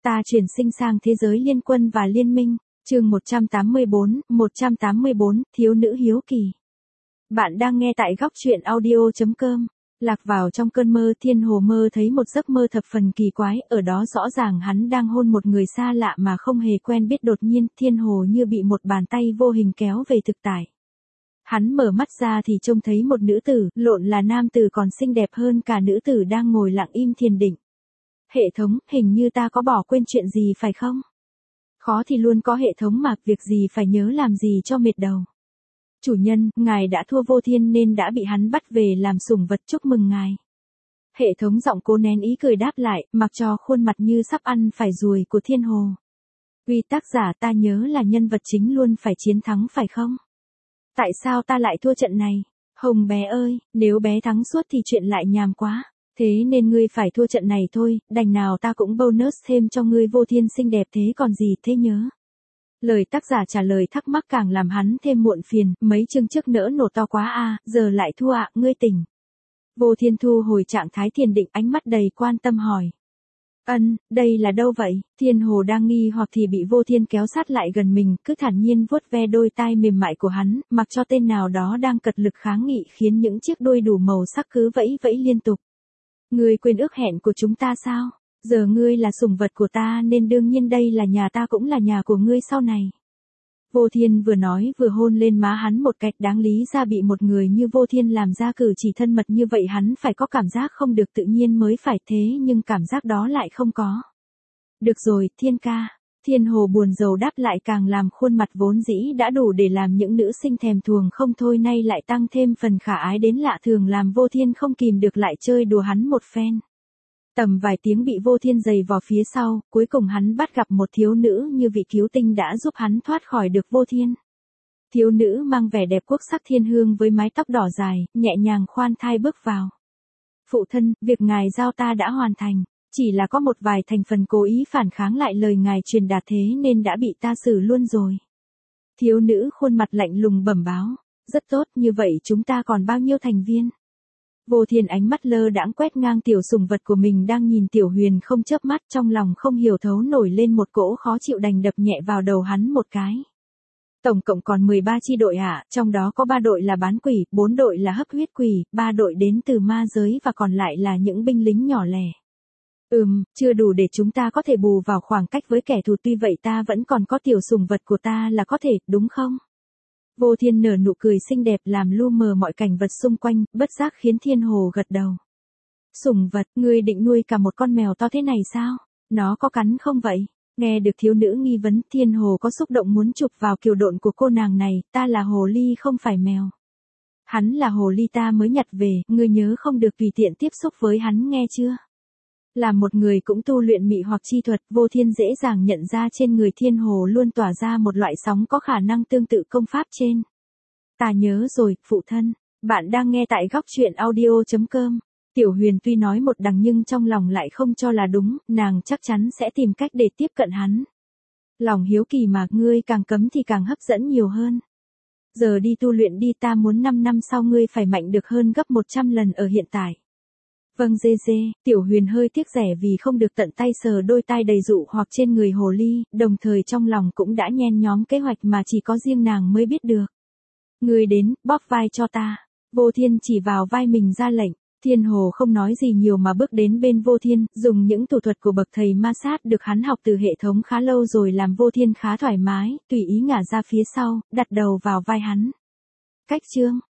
Ta chuyển sinh sang thế giới liên quân và liên minh. Chương 184, thiếu nữ hiếu kỳ. Bạn đang nghe tại góc truyện audio.com. Lạc vào trong cơn mơ, Thiên Hồ mơ thấy một giấc mơ thập phần kỳ quái, ở đó rõ ràng hắn đang hôn một người xa lạ mà không hề quen biết. Đột nhiên, Thiên Hồ như bị một bàn tay vô hình kéo về thực tại. Hắn mở mắt ra thì trông thấy một nữ tử, lộn là nam tử còn xinh đẹp hơn cả nữ tử đang ngồi lặng im thiền định. Hệ thống, hình như ta có bỏ quên chuyện gì phải không? Khó thì luôn có hệ thống mà, việc gì phải nhớ làm gì cho mệt đầu. Chủ nhân, ngài đã thua Vô Thiên nên đã bị hắn bắt về làm sủng vật, chúc mừng ngài. Hệ thống giọng cố nén ý cười đáp lại, mặc cho khuôn mặt như sắp ăn phải ruồi của Thiên Hồ. Vì tác giả ta nhớ là nhân vật chính luôn phải chiến thắng phải không? Tại sao ta lại thua trận này? Hồng bé ơi, nếu bé thắng suốt thì chuyện lại nhàm quá. Thế nên ngươi phải thua trận này thôi, đành nào ta cũng bonus thêm cho ngươi. Vô Thiên xinh đẹp thế còn gì thế nhớ. Lời tác giả trả lời thắc mắc càng làm hắn thêm muộn phiền, mấy chương trước nỡ nổ to quá à, giờ lại thua ạ, ngươi tỉnh. Vô Thiên thu hồi trạng thái thiền định, ánh mắt đầy quan tâm hỏi. Đây là đâu vậy? Thiên Hồ đang nghi hoặc thì bị Vô Thiên kéo sát lại gần mình, cứ thản nhiên vuốt ve đôi tai mềm mại của hắn, mặc cho tên nào đó đang cật lực kháng nghị khiến những chiếc đuôi đủ màu sắc cứ vẫy vẫy liên tục. Ngươi quên ước hẹn của chúng ta sao? Giờ ngươi là sủng vật của ta nên đương nhiên đây là nhà ta cũng là nhà của ngươi sau này. Vô Thiên vừa nói vừa hôn lên má hắn một cách đáng lý ra bị một người như Vô Thiên làm ra cử chỉ thân mật như vậy hắn phải có cảm giác không được tự nhiên mới phải, thế nhưng cảm giác đó lại không có. Được rồi, Thiên ca. Thiên Hồ buồn rầu đáp lại, càng làm khuôn mặt vốn dĩ đã đủ để làm những nữ sinh thèm thuồng không thôi nay lại tăng thêm phần khả ái đến lạ thường, làm Vô Thiên không kìm được lại chơi đùa hắn một phen. Tầm vài tiếng bị Vô Thiên giày vò phía sau, cuối cùng hắn bắt gặp một thiếu nữ như vị cứu tinh đã giúp hắn thoát khỏi được Vô Thiên. Thiếu nữ mang vẻ đẹp quốc sắc thiên hương với mái tóc đỏ dài, nhẹ nhàng khoan thai bước vào. Phụ thân, việc ngài giao ta đã hoàn thành, chỉ là có một vài thành phần cố ý phản kháng lại lời ngài truyền đạt thế nên đã bị ta xử luôn rồi. Thiếu nữ khuôn mặt lạnh lùng bẩm báo. Rất tốt, như vậy chúng ta còn bao nhiêu thành viên? Vô Thiên ánh mắt lơ đãng quét ngang tiểu sủng vật của mình đang nhìn Tiểu Huyền không chớp mắt, trong lòng không hiểu thấu nổi lên một cỗ khó chịu, đành đập nhẹ vào đầu hắn một cái. Tổng cộng còn 13 chi đội ạ, trong đó có 3 đội là bán quỷ, 4 đội là hấp huyết quỷ, 3 đội đến từ ma giới và còn lại là những binh lính nhỏ lẻ. Chưa đủ để chúng ta có thể bù vào khoảng cách với kẻ thù, tuy vậy ta vẫn còn có tiểu sủng vật của ta là có thể, đúng không? Vô Thiên nở nụ cười xinh đẹp làm lu mờ mọi cảnh vật xung quanh, bất giác khiến Thiên Hồ gật đầu. Sủng vật, ngươi định nuôi cả một con mèo to thế này sao? Nó có cắn không vậy? Nghe được thiếu nữ nghi vấn, Thiên Hồ có xúc động muốn chụp vào kiều độn của cô nàng này, ta là hồ ly không phải mèo. Hắn là hồ ly ta mới nhặt về, ngươi nhớ không được tùy tiện tiếp xúc với hắn nghe chưa? Là một người cũng tu luyện mị hoặc chi thuật, Vô Thiên dễ dàng nhận ra trên người Thiên Hồ luôn tỏa ra một loại sóng có khả năng tương tự công pháp trên. Ta nhớ rồi, phụ thân. Bạn đang nghe tại góc truyện audio.com. Tiểu Huyền tuy nói một đằng nhưng trong lòng lại không cho là đúng, nàng chắc chắn sẽ tìm cách để tiếp cận hắn. Lòng hiếu kỳ mà, ngươi càng cấm thì càng hấp dẫn nhiều hơn. Giờ đi tu luyện đi, ta muốn 5 năm sau ngươi phải mạnh được hơn gấp 100 lần ở hiện tại. Vâng dê, Tiểu Huyền hơi tiếc rẻ vì không được tận tay sờ đôi tai đầy dụ hoặc trên người hồ ly, đồng thời trong lòng cũng đã nhen nhóm kế hoạch mà chỉ có riêng nàng mới biết được. Ngươi đến, bóp vai cho ta. Vô Thiên chỉ vào vai mình ra lệnh. Thiên Hồ không nói gì nhiều mà bước đến bên Vô Thiên, dùng những thủ thuật của bậc thầy ma sát được hắn học từ hệ thống khá lâu rồi làm Vô Thiên khá thoải mái, tùy ý ngả ra phía sau, đặt đầu vào vai hắn. Cách chương,